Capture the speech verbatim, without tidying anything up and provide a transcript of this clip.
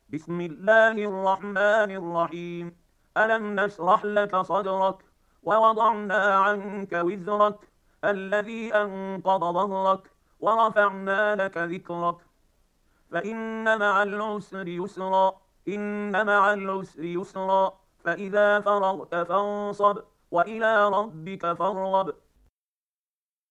بسم الله الرحمن الرحيم. ألم نشرح لك صدرك ووضعنا عنك وزرك الذي أنقض ظهرك ورفعنا لك ذكرك فإن مع العسر يسرا إن مع العسر يسرا فإذا فرغت فانصب وإلى ربك فارغب